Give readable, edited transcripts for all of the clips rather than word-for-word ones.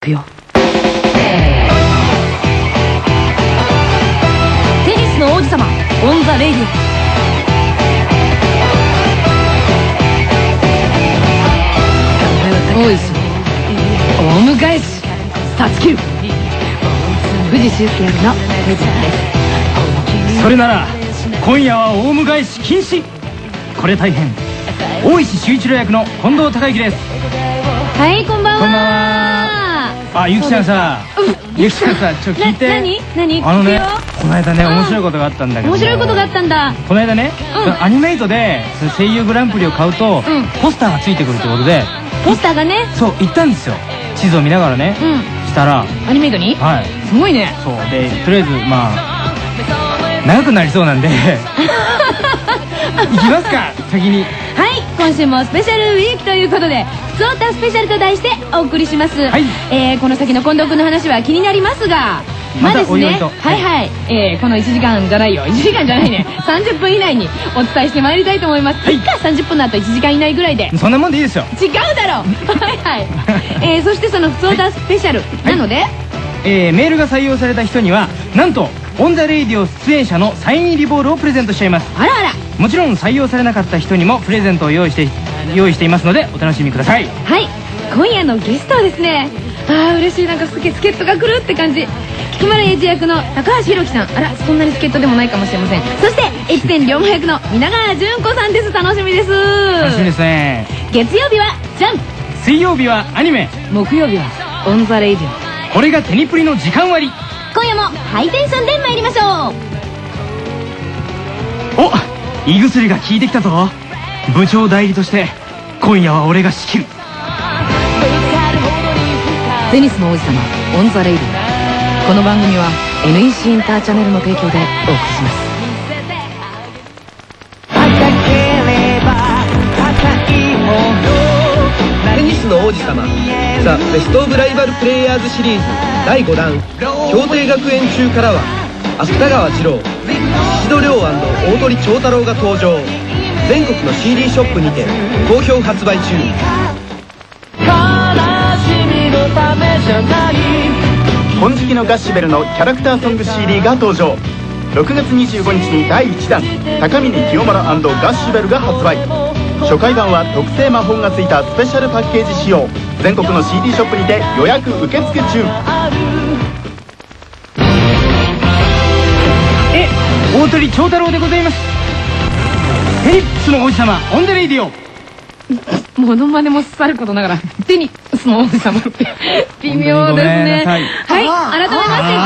くよ。テニスの王子様オンザレイディオ。大石大迎えしサツキル藤修介役の藤田です。 それなら今夜は大迎えし禁止。これ大変。大石修一郎役の近藤孝之です。 はい、こんばんは。 こんばんは。あ、ゆきちゃんさ、ゆきちゃんさ、ちょっと聞いて。 何あのね、この間ね、面白いことがあったんだけど。 面白いことがあったんだ。 この間ね、アニメイトで声優グランプリを買うとポスターがついてくるってことで、 ポスターがね、 そう行ったんですよ。地図を見ながらね、したらアニメイトに、 はい、 すごいね。 そうで、とりあえずまあ長くなりそうなんで行きますか、先に。 はい、今週もスペシャルウィークということで、ふつおたスペシャルと題してお送りします。 はい、 この先の近藤君の話は気になりますが、まあですね、はいはい、この1時間じゃないよ、1時間じゃないね、30分以内にお伝えしてまいりたいと思います。いっか、30分の後1時間以内ぐらいで。 そんなもんでいいですよ。 違うだろはいはい、そしてそのふつおたスペシャルなので、 メールが採用された人にはなんとオンザレイディオ出演者のサイン入りボールをプレゼントしちゃいます。 あらあら。 もちろん採用されなかった人にもプレゼントを用意していますのでお楽しみください。 はい、今夜のゲストはですね、嬉しい、なんか助っ人が来るって感じ。菊丸英二役の高橋宏樹さん、あら、そんなに助っ人でもないかもしれません。そして越前龍馬役の皆川淳子さんです。楽しみです。 楽しみですね。 月曜日はジャンプ、 水曜日はアニメ、 木曜日はオンザレイディオ。 これがテニプリの時間割。 今夜もハイテンションで参りましょう。 お、胃薬が効いてきたぞ。部長代理として今夜は俺が仕切る。 テニスの王子様オンザレイディオ。この番組は NEC インターチャネルの提供でお送りします。 テニスの王子様ザ・ベスト・オブ・ライバル・プレイヤーズシリーズ第5弾協定学園中からは芥川二郎、宍戸亮大鳥長太郎が登場。全国の CD ショップにて好評発売中。 金色のガッシュベルのキャラクターソング CD が登場。6月25日に第1弾高峰清丸&ガッシュベルが発売。初回版は特製魔法がついたスペシャルパッケージ仕様。全国の CD ショップにて予約受付中。 大鳥長太郎でございます。テニップスの王子様オンザレイディオ。 モノマネもさることながらテニスの王子様って微妙ですね。はい、改めましてこんばん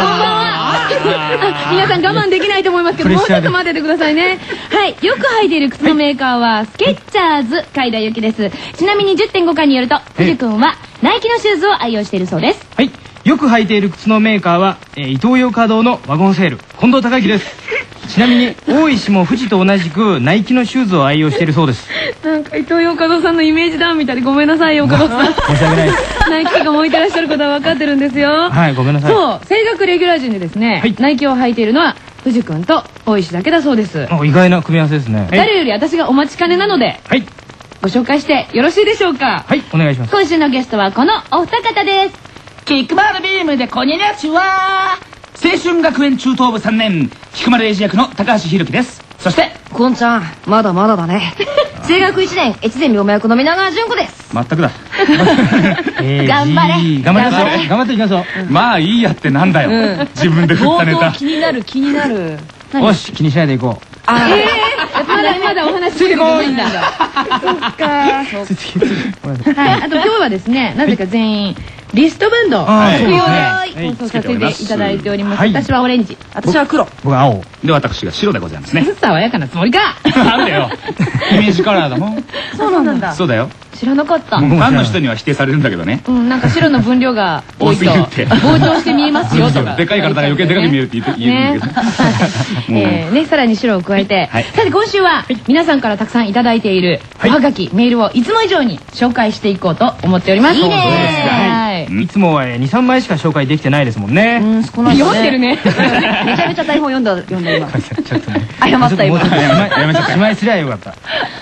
は。皆さん我慢できないと思いますけど、もうちょっと待っててくださいね。はい、よく履いている靴のメーカーはスケッチャーズ海田由紀です。ちなみに 10.5 巻によると藤君はナイキのシューズを愛用しているそうです。 はい、よく履いている靴のメーカーはイトーヨーカー堂のワゴンセール近藤孝之です。ちなみに大石も富士と同じくナイキのシューズを愛用しているそうです。 なんか伊藤洋華堂さんのイメージダウンみたいでごめんなさいよ、岡堂さん。 申し訳ないです。 ナイキとかも置いてらっしゃることは分かってるんですよ。 はい、ごめんなさい。 そう、声楽レギュラー陣でですね、ナイキを履いているのは藤君と大石だけだそうです。 意外な組み合わせですね。 誰より私がお待ちかねなので、はい、ご紹介してよろしいでしょうか。 はい、お願いします。 今週のゲストはこのお二方です。 菊丸ビームでこにゃちは青春学園中等部3年菊丸英二役の高橋宏樹です。そしてこんちゃん、まだまだだね。声楽1年越前龍馬役の皆川淳子です。 全くだ。 頑張れ、 頑張っていきましょう。 まあいいやってなんだよ、自分で振ったネタ。 気になる気になる。 よし、気にしないでいこう。 まだお話ついてこないんだ。そっか。はい、あと今日はですね、なぜか全員リストバンド着用で放送させていただいております。私はオレンジ、私は黒、 僕は青で、私が白でございますね。 爽やかなつもりか。 なんだよ、イメージカラーだもん。 そうなんだ。 そうだよ。 知らなかった。 ファンの人には否定されるんだけどね。 なんか白の分量が多いと膨張して見えますよとか。 でかい体が余計でかく見えるって言えるんだけどね、さらに白を加えて、さて今週は皆さんからたくさんいただいているおはがきメールをいつも以上に紹介していこうと思っております。いいね。 いつもは2、3枚しか紹介できてないですもんね。 読んでるね。 めちゃめちゃ台本読んだ今。 ちょっとね、 謝った今。 1枚すりゃよかった。はい、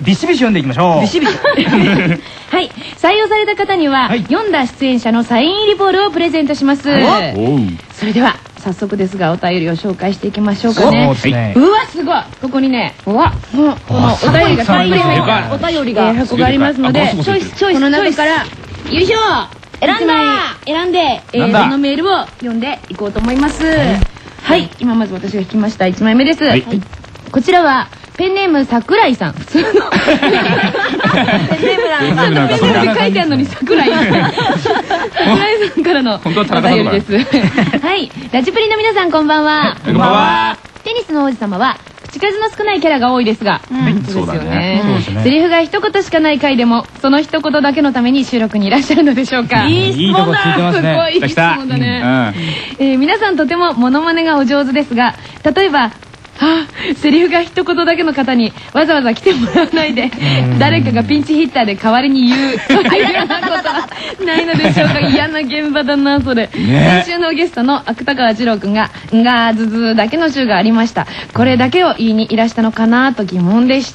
ビシビシ読んでいきましょう。ビシビシ。 はい、採用された方には読んだ出演者のサイン入りボールをプレゼントします。それでは早速ですがお便りを紹介していきましょうかね。うわすごい、ここにね、うわこのお便りがたっぷり入ったお便りが箱がありますので、チョイスこの中からよいしょ選んでそのメールを読んでいこうと思います。はい、今まず私が引きました1枚目です。こちらはペンネーム桜井さん。普通のペンネームなんかペンネームって書いてあるのに桜井さん。桜井さんからのお便りです。はい、ラジプリの皆さんこんばんは。こんばんは。テニスの王子様は口数の少ないキャラが多いですが、そうですよね。セリフが一言しかない回でもその一言だけのために収録にいらっしゃるのでしょうか。いい質問だ。すごいいい質問だね。皆さんとてもモノマネがお上手ですが、例えばセリフが一言だけの方にわざわざ来てもらわないで誰かがピンチヒッターで代わりに言うというようなことはないのでしょうか。嫌な現場だなそれ。先週のゲストの芥川二郎くんが「んがずず」だけの週がありました。これだけを言いにいらしたのかなと疑問でした。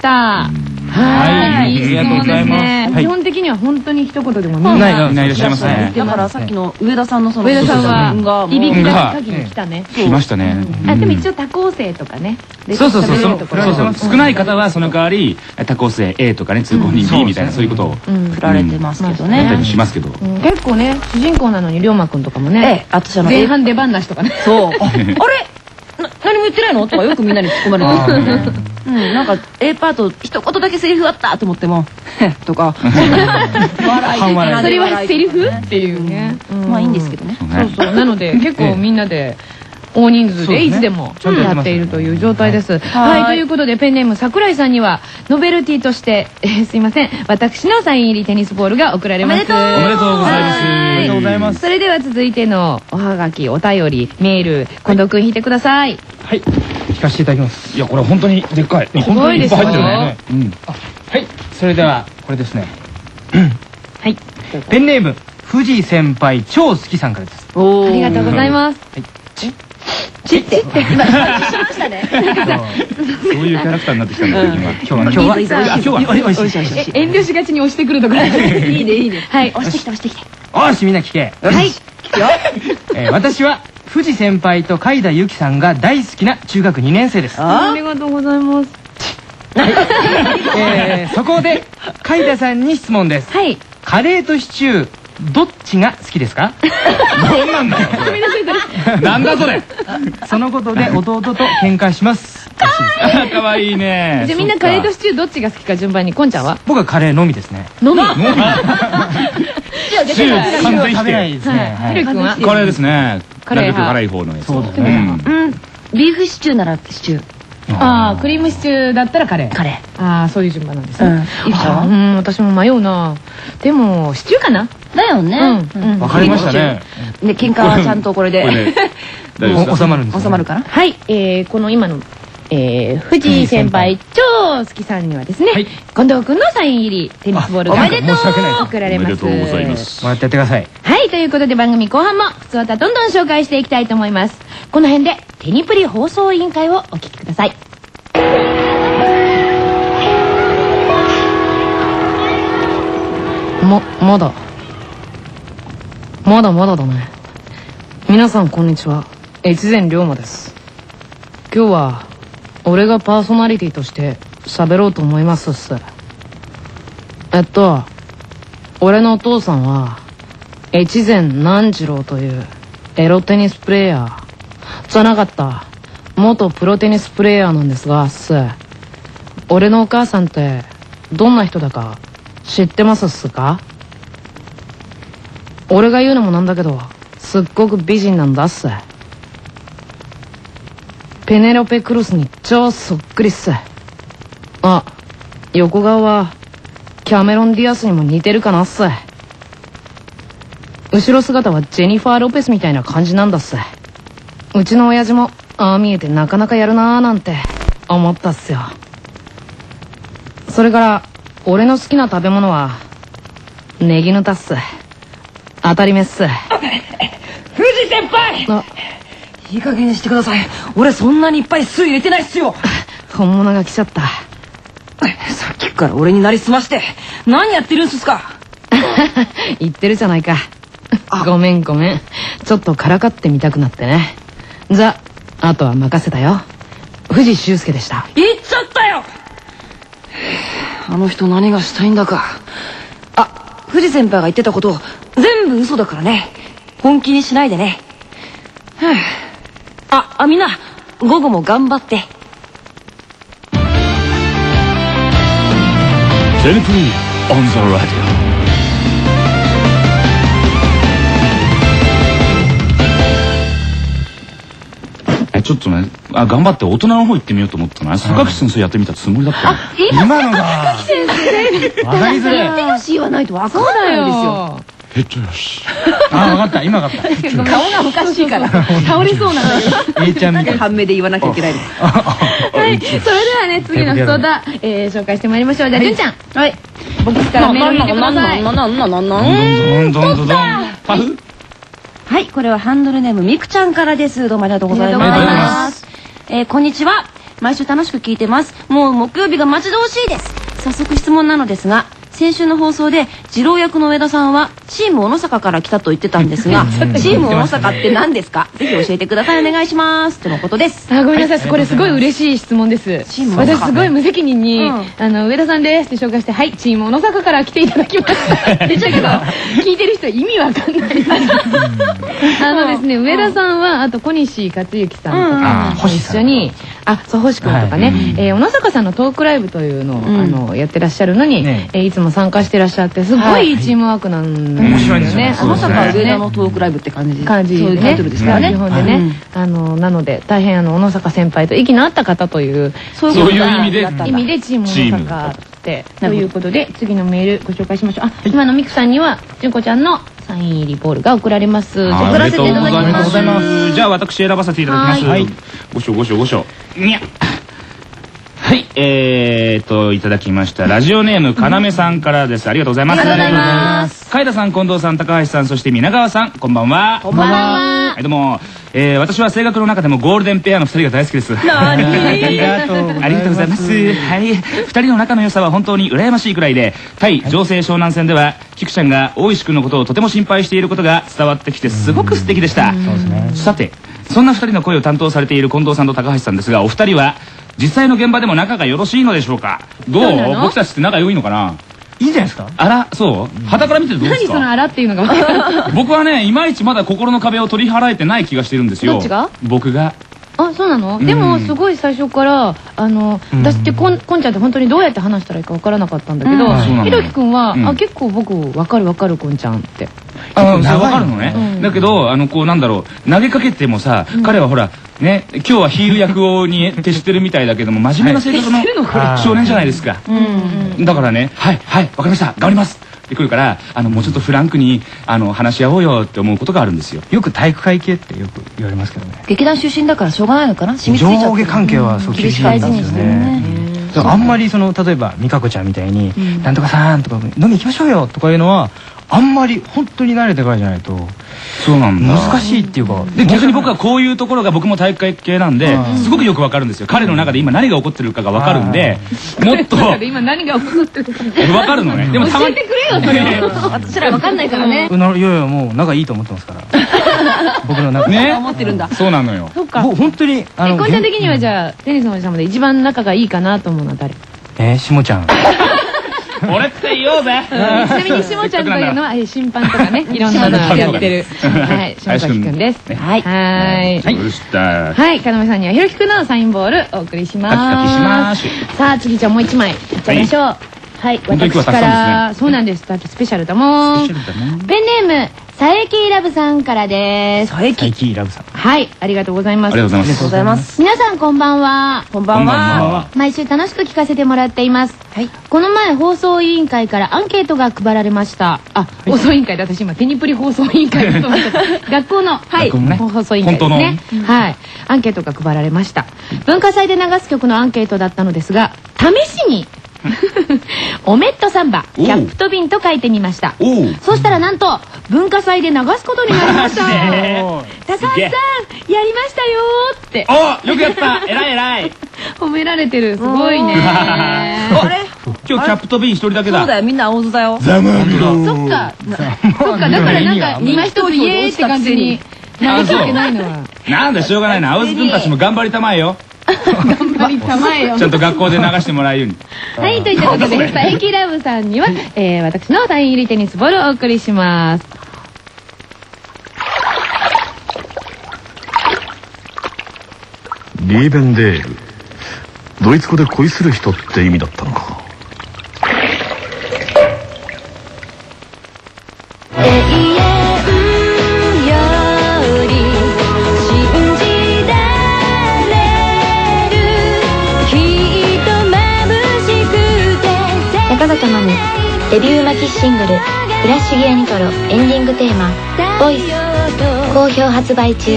はい、いい質問ですね。基本的には本当に一言でもみんないらっしゃいますね。 だからさっきの上田さんの上田さんはいびきだけ書きに来たね。 来ましたね。 でも一応多構成とかね。 そう少ない方はその代わり多構成 A とかね通行人 B みたいなそういうことを振られてますけどね。 やったりしますけど。 結構ね主人公なのに龍馬くんとかもね。前半出番なしとかね。そう。あれ何も言ってないのとかよくみんなに突っ込まれてる。なんか A パート一言だけセリフあったと思ってもとかそれはセリフっていうね。 まあいいんですけどね。 そうそうなので結構みんなで大人数でいつでもやっているという状態です。はい、ということでペンネーム桜井さんにはノベルティとしてすいません私のサイン入りテニスボールが贈られます。おめでとうございます。ありがとうございます。それでは続いてのおはがきお便りメール近藤くん引いてください。 はい、引かせていただきます。いやこれ本当にでっかい。 すごいですよ。 はい、それではこれですね。はい、ペンネーム藤井先輩超好きさんからです。 ありがとうございます。チって今しましたね。 そういうキャラクターになってきたんだ今日は遠慮しがちに押してくるところ。いいねいいね。はい、押してきて押してきて。 よしみんな聞け。はい。私は藤先輩と海田由紀さんが大好きな中学2年生です。 ありがとうございます。 そこで海田さんに質問です。はい。カレーとシチューどっちが好きですか？どんなんだよ。なんだそれ。そのことで弟と喧嘩します。 かわいいね。 じゃあみんなカレーとシチューどっちが好きか順番にこんちゃんは？ 僕はカレーのみですね。 のみ。 完全食べないですね。 ひるくんは？ カレーですね。なるべく辛い方のやつ。そうですね。 ビーフシチューならシチュー。 ああクリームシチューだったらカレー。カレー。ああそういう順番なんですね。私も迷うな。でもシチューかな。だよね。 わかりましたね。 で喧嘩はちゃんとこれで収まるんです。 収まるかな。 はい、この今の藤井先輩超好きさんにはですね近藤くんのサイン入りテニスボールが贈られます。 おめでとうございます。 もらってやってください。 はい、ということで番組後半も普通歌どんどん紹介していきたいと思います。この辺でテニプリ放送委員会をお聞きください。まだだね。皆さんこんにちは、越前龍馬です。今日は俺がパーソナリティとして喋ろうと思いますっす。俺のお父さんは越前南次郎というエロテニスプレイヤーじゃなかった元プロテニスプレイヤーなんですが俺のお母さんってどんな人だか知ってますっすか？俺が言うのもなんだけどすっごく美人なんだっす。ペネロペ・クルスに超そっくりっす。あ、横顔はキャメロン・ディアスにも似てるかなっす。後ろ姿はジェニファー・ロペスみたいな感じなんだっす。うちの親父もああ見えてなかなかやるなーなんて思ったっすよ。それから俺の好きな食べ物はネギヌタっす。当たり目っす。藤先輩、 いい加減にしてください。俺そんなにいっぱい酢入れてないっすよ。 本物が来ちゃった。 さっきくから俺になりすまして何やってるんすか。 言ってるじゃないか。ごめん。ちょっとからかってみたくなってね。じゃあとは任せたよ。藤修介でした。 言っちゃったよ。あの人何がしたいんだか。藤先輩が言ってたこと全部嘘だからね。本気にしないでね。みんな午後も頑張って。 セルフオンザラジオ。ちょっとね、頑張って大人の方行ってみようと思ったな。坂口先生やってみたつもりだったよ。 今のがわかりづらい。 よし言わないとわかんないんですよ。 よし。 わかった、今わかった。 顔がおかしいから倒れそうなんだけど。 A ちゃんみたいな。 半目で言わなきゃいけないの。 はい、それではね、次の太田、紹介してまいりましょう。じゃあ、純ちゃん。はい。ボックスからメールを見てください。 パフ？ はい、これはハンドルネームみくちゃんからです。どうもありがとうございます。こんにちは。毎週楽しく聞いてます。もう木曜日が待ち遠しいです。早速質問なのですが、先週の放送で次郎役の上田さんはチーム小野坂から来たと言ってたんですが、チーム小野坂って何ですか？ぜひ教えてください。お願いします。とのことです。 ごめんなさい、これすごい嬉しい質問です。私すごい無責任に上田さんですって紹介して、はい、チーム小野坂から来ていただきましたって言っちゃうけど、聞いてる人意味わかんない。ですね、上田さんはあと小西克幸さんとか一緒に、そう星君とかね、小野坂さんのトークライブというのをやってらっしゃるのにいつも参加してらっしゃって、すごいいいチームワークなんですよね。 小野坂上田のトークライブって感じで、 そういうタイトルですからね。 日本でね、なので大変小野坂先輩と息の合った方というそういう意味でチーム小野坂ってということで、次のメールご紹介しましょう。今のミクさんには純子ちゃんのサイン入りボールが送られます。送らせていただきます。 じゃあ私選ばせていただきます。ごしょ。にゃ。はい、いただきました。ラジオネームかなめさんからです。ありがとうございます。ありがとうございます。海田さん、近藤さん、高橋さん、そして皆川さん、こんばんは。 こんばんは。 はい、どうも。私は声楽の中でもゴールデンペアの2人が大好きです。 ありがとうございます。 はい、2人の仲の良さは本当に羨ましいくらいで、対情勢湘南戦では菊ちゃんが大石君のことをとても心配していることが伝わってきてすごく素敵でした。さて、そんな2人の声を担当されている近藤さんと高橋さんですが、お二人は実際の現場でも仲がよろしいのでしょうか？どう？僕たちって仲良いのかな？ いいんじゃないですか？ あら、そう？旗から見てどうですか？ 何そのあらっていうのが分かる。 僕はね、いまいちまだ心の壁を取り払えてない気がしてるんですよ。 どっちが？ 僕が。 そうなの？でもすごい最初から私ってこんちゃんって本当にどうやって話したらいいか分からなかったんだけど、ひろきくんは結構僕分かるこんちゃんって。 分かるのね。だけどこうなんだろう、投げかけてもさ、彼はほらね、今日はヒール役に徹してるみたいだけども、真面目な性格の少年じゃないですか。だからね、はいわかりました、頑張りますって来るから、もうちょっとフランクに話し合おうよって思うことがあるんですよ。 よく体育会系ってよく言われますけどね。 劇団出身だからしょうがないのかな。染みついちゃって上下関係はそう厳しかったんですよね。あんまり例えば美香子ちゃんみたいに「なんとかさん」とか「飲み行きましょうよ」とかいうのはあんまり本当に慣れてからじゃないと。 そうなんだ。 難しいっていうか、 で逆に僕はこういうところが僕も体育会系なんで、すごくよくわかるんですよ。彼の中で今何が起こってるかがわかるんで、もっと今何が起こってるかわかるのね。でも教えてくれよそれ。私らわかんないからね。 いやもう仲いいと思ってますから。僕の中ね。 思ってるんだ。 そうなのよ。 そっか。 本当にこんちゃん的にはじゃあテニスのおじさまで一番仲がいいかなと思うのは誰？ しもちゃん。 俺って言おうぜ。 ちなみにしもちゃんというのは審判とかね、いろんなのやってる下崎くんです。はい。はい、かなめさんにはひろきくんのサインボールお送りします。さあ次じゃあもう一枚いっちゃいましょう。はい、私からそうなんです。スペシャルだもん。ペンネーム佐伯ラブさんからです。 佐伯ラブさん。 はい、ありがとうございます。 ありがとうございます。 皆さんこんばんは。 こんばんは。 毎週楽しく聞かせてもらっています。この前放送委員会からアンケートが配られました。放送委員会で私今テニプリ放送委員会だと思ってた。学校の放送委員会ですね。はい、アンケートが配られました。文化祭で流す曲のアンケートだったのですが、試しにおめっとサンバキャップと瓶と書いてみました。そしたらなんと文化祭で流すことになりました。高橋さんやりましたよって。 よくやった。偉い。 褒められてる。すごいね。 あれ今日キャップと瓶一人だけだ。 そうだよ、みんな青空だよ。 そっか。そっか、だからなんか、今一つイエーイって感じになりきってないのは。 なんだしょうがないな。青津くんたちも頑張りたまえよ。 頑張りたまえよ。 ちゃんと学校で流してもらえるように。 はい、といったことで、佐伯ラブさんには、私のサイン入りテニスボールをお送りします。 リーベンデール、ドイツ語で恋する人って意味だったのか。 中里真美デビューマキシングル「フラッシュギアニトロ」エンディングテーマ「ボイス」好評発売中。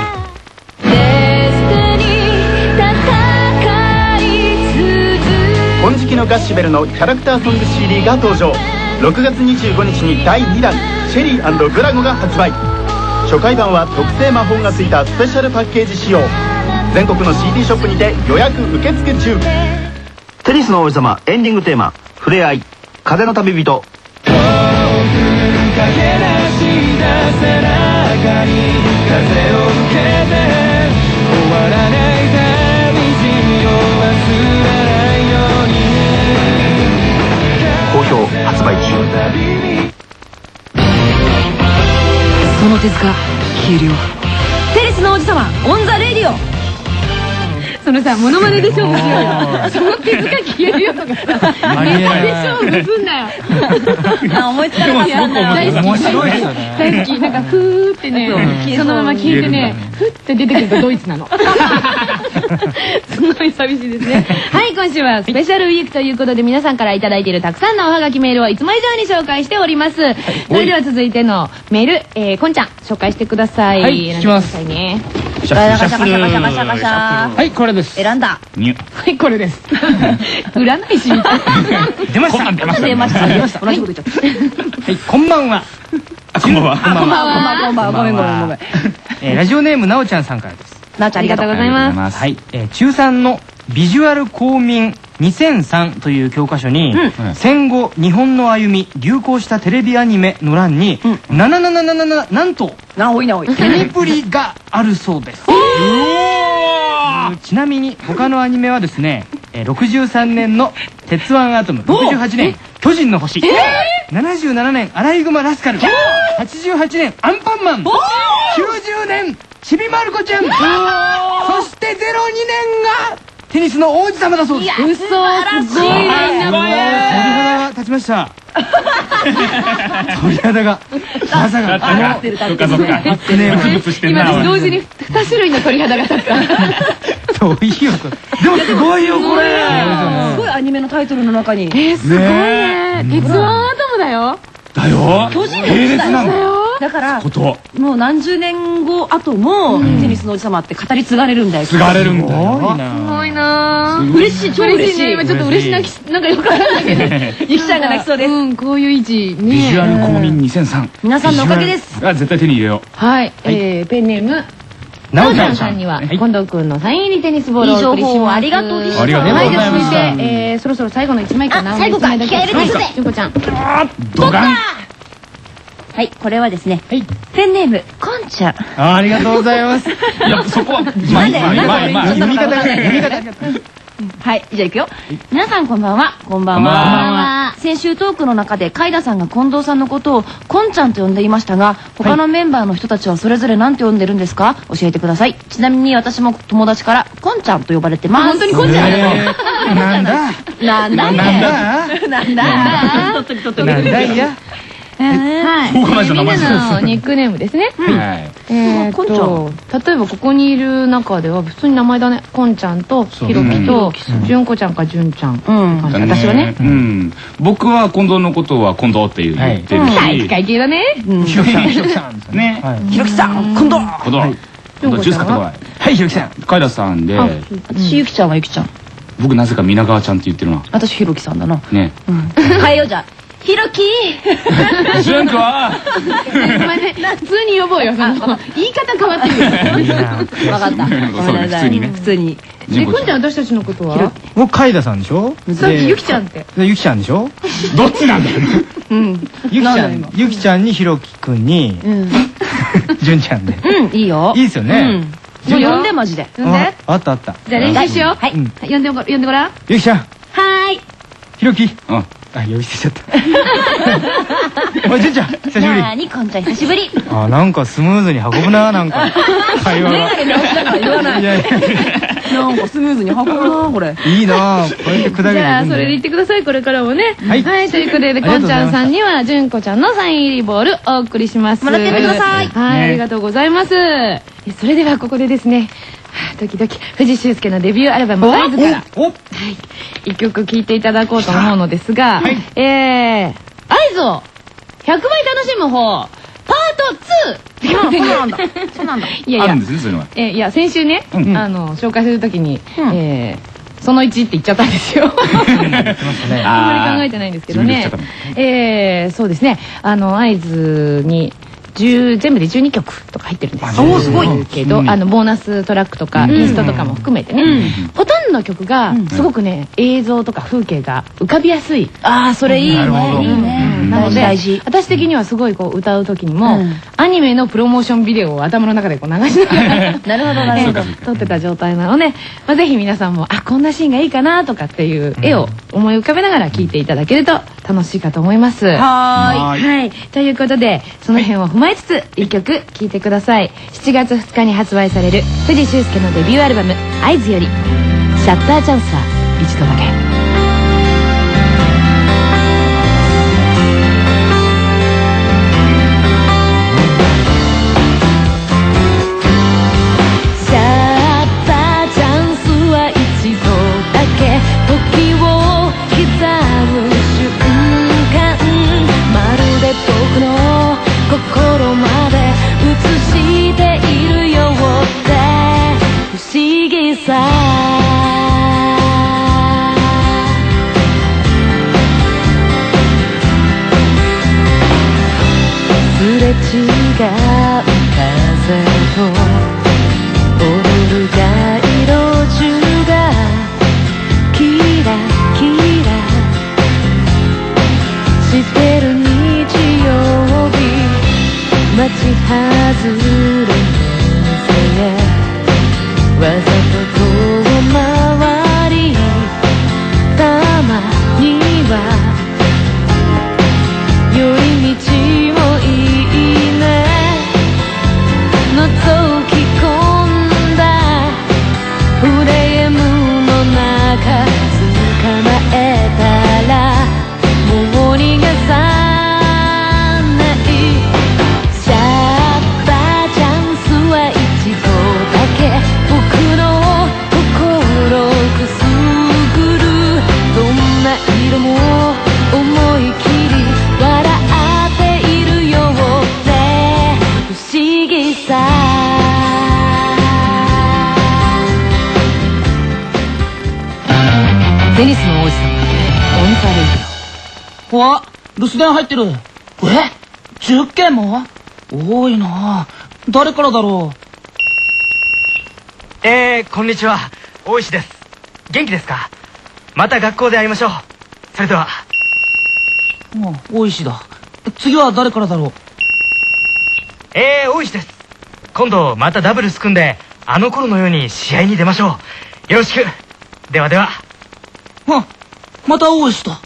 金色のガッシュベルのキャラクターソング CD が登場。6月25日に第2弾「シェリー&グラゴ」が発売。初回版は特製魔法がついたスペシャルパッケージ仕様。全国の CD ショップにて予約受付中。 テニスの王子様エンディングテーマ「ふれあい風の旅人」。好評発売中。 その手塚消えるよ。テニスの王子様オンザレディオ。 そのさ、モノマネで勝負しようよ。その手塚消えるよとかさ、ネタで勝負すんなよ。 思いつかなかったんだよ。 面白いですよね。 大好き。なんか、ふーってね、そのまま消えてね、ふって出てくるとドイツなの。すごい寂しいですね。はい、今週はスペシャルウィークということで、皆さんからいただいているたくさんのおはがきメールをいつも以上に紹介しております。それでは続いてのメール、こんちゃん、紹介してください。 はい、聞きます。 選んでくださいね。 シャッフルシャッフル。 ガシャガシャガシャガシャ。 はい、これです。 選んだ。 ニュ。 はい、これです。占い師みたい。 出ました。 出ました。 出ました。出ました。同じこと言っちゃった。 はい、こんばんは。 こんばんは。 こんばんは。こんばんは。ごめんごめんごめん。 ラジオネームなおちゃんさんからです。 なおちゃんありがとうございます。 はい、中3のビジュアル公民2003という教科書に、戦後日本の歩み流行したテレビアニメの欄に、なんとテニプリがあるそうです。ちなみに他のアニメはですね、63年の鉄腕アトム、68年巨人の星、77年アライグマラスカル、88年アンパンマン、90年ちびまる子ちゃん、そして02年がテニスの王子様だそうです。 嘘、すごいな。 鳥肌が立ちました。鳥肌がまさかそっかそっか。ブツブツしてんな。 今同時に2種類の鳥肌が立った。 どういうこと。でもすごいよこれ。 すごいアニメのタイトルの中に。 すごいね。鉄腕アトムだよ。 だよ。 巨人の星だよ。だからもう何十年後後もテニスの王子様って語り継がれるんだよ。 継がれるんだよ。 すごいな。 嬉しい、超嬉しい。 今ちょっと嬉し泣き、なんかよくわかんないけど。 ゆきちゃんが泣きそうです。 うん、こういう位置ね。 ビジュアル公民2003。 皆さんのおかげです。 絶対手に入れよう。 はい、ペンネームなおちゃんさんには近藤くんのサイン入りテニスボールをお送りします。 ありがとうでした。 ありがとうございました。 はい、続いてそろそろ最後の1枚かな。 最後か。気合入れていくぜ。 じゅんこちゃん。 ドカン。 はい、これはですね、ペンネームこんちゃん。 ありがとうございます。 いや、そこはまあ読み方がはい、じゃあいくよ。皆さんこんばんは。こんばんは。先週トークの中で海田さんが近藤さんのことをこんちゃんと呼んでいましたが、他のメンバーの人たちはそれぞれ何て呼んでるんですか？教えてください。ちなみに私も友達からこんちゃんと呼ばれてます。 本当にこんちゃんなんだなんだなんだいや。 はい。みんなのニックネームですね。例えばここにいる中では普通に名前だね。こんちゃんとひろきとじゅんこちゃんかじゅんちゃん。私はね。 僕は近藤のことは近藤って言ってるし。 近い系だね。 ひろきさん。ね。 ひろきさん、近藤。 ジュース買ってこい。 はい、ひろきさん。 海田さんで。 私ゆきちゃんはゆきちゃん。 僕なぜか皆川ちゃんって言ってるな。 私ひろきさんだな。 ね。 変えようじゃ。ひろきじゅんこは普通に呼ぼうよ。言い方変わってるよ。 わかった。ごめんなさい。普通に。 で、くんちゃん私たちのことは僕海田さんでしょ。 さっきゆきちゃんって。 ゆきちゃんでしょ。 どっちなんだよ。 ゆきちゃんにひろきくんにじゅんちゃんで。 いいよ。 いいですよね。 もう呼んでマジで。 呼んで。 あったあった。 じゃあ練習しよう。 はい。 呼んでごらん。 ゆきちゃん。 はーい。 ひろき。あ、呼び捨てちゃった。おい、じゅんちゃん、久しぶり。 なーに、こんちゃん久しぶり。 あ、なんかスムーズに運ぶな、なんか。会話が。いやいや。 なんかスムーズに運ぶな、これ。 いいなぁ。こうやって砕けていくんだ。 じゃあ、それで言ってください、これからもね。 はい。 はい、ということで、こんちゃんさんには、じゅんこちゃんのサイン入りボールお送りします。 もらってってください。 はい、ありがとうございます。それでは、ここでですね、時々、藤修介のデビューアルバム、合図から、一曲聴いていただこうと思うのですが、合図を100倍楽しむ方、パート 2! そうなんだ。そうなんだ。 いやいや、 あるんですね、そういうのは。 いや、先週ね、紹介するときに、その1って言っちゃったんですよ。あんまり考えてないんですけどね。そうですね、合図に、全部で12曲とか入ってるんですよ。すごいけど、ボーナストラックとか、インストとかも含めてね、ほとんどの曲が、すごくね、映像とか風景が浮かびやすい。 ああ、それいいね。いいね。 なので、私的にはすごいこう歌う時にも、アニメのプロモーションビデオを頭の中でこう流しながら、 なるほど、なるほど。 撮ってた状態なので、ぜひ皆さんも、あ、こんなシーンがいいかなとかっていう絵を思い浮かべながら聴いていただけると楽しいかと思います。はい。ということで、その辺を踏まえつつ、一曲聴いてください。7月2日に発売される藤修介のデビューアルバム「合図」より「シャッターチャンスは一度だけ」。シャッターチャンスは一度だけ、時を刻む瞬間、まるで僕の心まで映しているよって不思議さ。すれ違う風と踊る街路樹がキラキラしてる日曜日、街外れの店へわざと遠回り、たまには寄り道もいいね、覗き込んだフレームの中捕まえたらもう逃がさない。シャッターチャンスは一度だけ、僕の心をくすぐる、どんな色も思い切り笑っているよって不思議さ。テニスの王子様、オンパレード。 わ、留守電入ってる。10件も多いな。誰からだろう。 こんにちは、大石です。元気ですか？また学校で会いましょう。それでは。 大石だ。次は誰からだろう。 大石です。今度またダブルス組んで、あの頃のように試合に出ましょう。よろしく。ではでは。 また大石だ。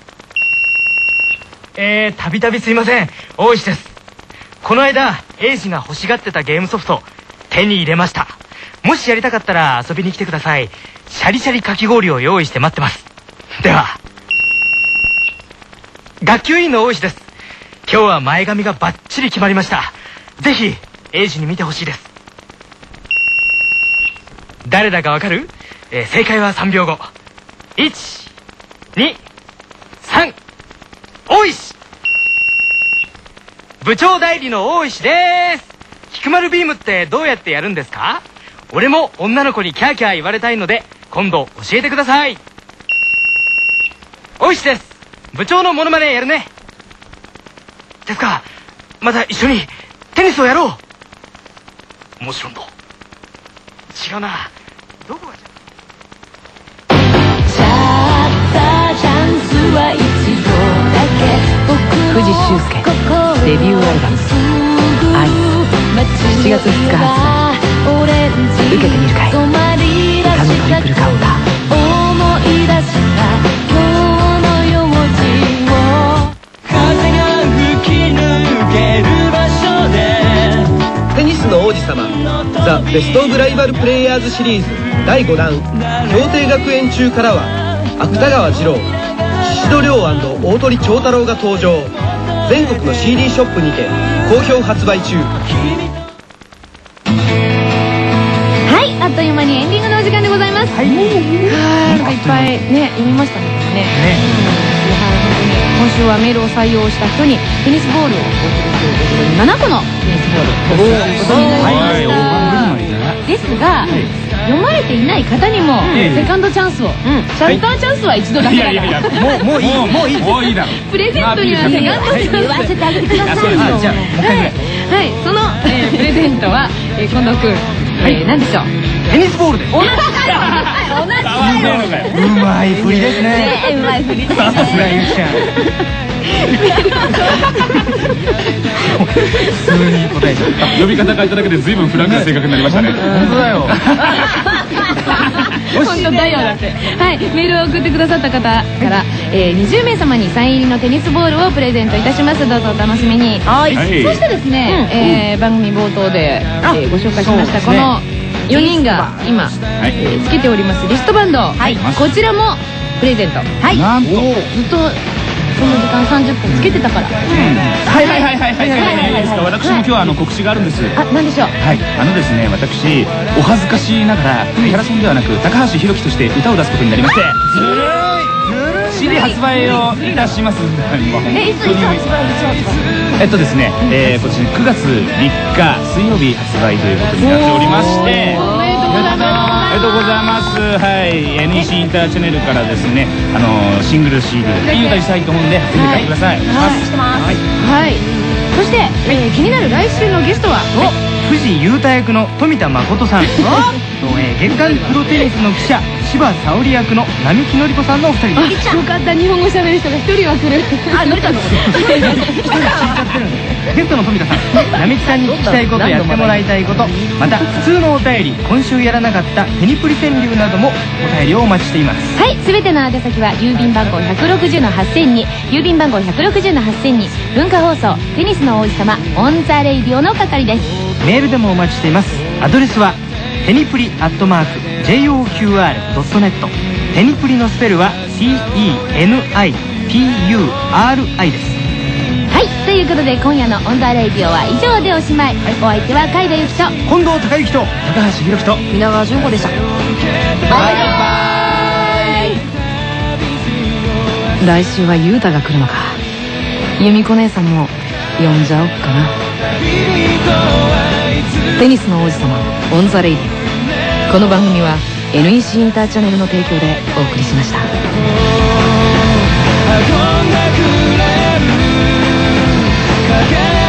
たびたびすいません。大石です。この間、エイジが欲しがってたゲームソフト、手に入れました。もしやりたかったら遊びに来てください。シャリシャリかき氷を用意して待ってます。では。学級委員の大石です。今日は前髪がバッチリ決まりました。ぜひ、エイジに見てほしいです。誰だかわかる？正解は3秒後。1、2、3、大石！部長代理の大石でーす。菊丸ビームってどうやってやるんですか？俺も女の子にキャーキャー言われたいので、今度教えてください。大石です。部長のモノマネやるね。ですか、また一緒にテニスをやろう。もちろんだ。違うな。どこが違う？ 藤修介デビューアルバム「アイス」7月2日発売。受けてみるかい、歌のトリプルカウンター。 テニスの王子様ザ・ベスト・オブ・ライバル・プレイヤーズシリーズ第5弾協定学園中からは芥川二郎、宍戸亮大鳥長太郎が登場。全国の CD ショップにて好評発売中。 はい、あっという間にエンディングのお時間でございます。はい、なんかいっぱいね読みましたね。今週はメールを採用した人にテニスボールをお送りするということで7個のテニスボールをお送りすることになりました。ですが読まれていない方にもセカンドチャンスを、シャッターチャンスは一度だけだから、 もういいだろ。 プレゼントにはセカンドチャンス言わせてあげてくださいよ。 じゃあもう一回ぐらい。 はい、そのプレゼントは近藤くん何でしょう。 テニスボールです。 同じだよ。同じだよ。 うまい振りですね。 うまい振りですね。 さすがゆきちゃん。普通に答えちゃった。 呼び方変えただけで随分フランクな性格になりましたね。 本当だよ。 本当だよだって。はい、メールを送ってくださった方から20名様にサイン入りのテニスボールをプレゼントいたします。どうぞお楽しみに。そしてですね、番組冒頭でご紹介しましたこの4人が今つけておりますリストバンド、こちらもプレゼント。はい、 なんとずっとその時間30分つけてたから。 私も今日は告知があるんです。 何でしょう。 はい、ですね、私お恥ずかしながらキャラソンではなく高橋宏樹として歌を出すことになりまして、CD 発売をいたします。 いつ発売ですね、こちら9月3日水曜日発売ということになっておりまして、 おめでとうございます。 ありがとうございます。はい、NEC インターチャネルからですね、シングル CD いい歌したいと思うんでぜひ買ってください。 はい、そして気になる来週のゲストは藤優太役の富田誠さん、月刊プロテニスの記者柴沙織役の並木のり子さんのお二人です。 よかった、日本語喋る人が1人は来る。のりたのゲストの富田さん、並木さんに聞きたいこと、やってもらいたいこと、また普通のお便り、今週やらなかったテニプリ川柳などもお便りをお待ちしています。 はい、すべての宛先は郵便番号160-8000に、郵便番号160-8000に、文化放送テニスの王子様オンザレイディオの係です。 メールでもお待ちしています。アドレスはテニプリ@JOQR.net。 テニプリのスペルは TENIPURI です。 はい、ということで今夜のオンザレイディオは以上でおしまい。お相手は海田由紀と近藤孝之と高橋宏樹と皆川純子でした。バイバイ。来週は雄太が来るのか。由美子姉さんも呼んじゃおっかな。テニスの王子様オンザレイディオ。この番組は NEC インターチャネルの提供でお送りしました。 運んでくれる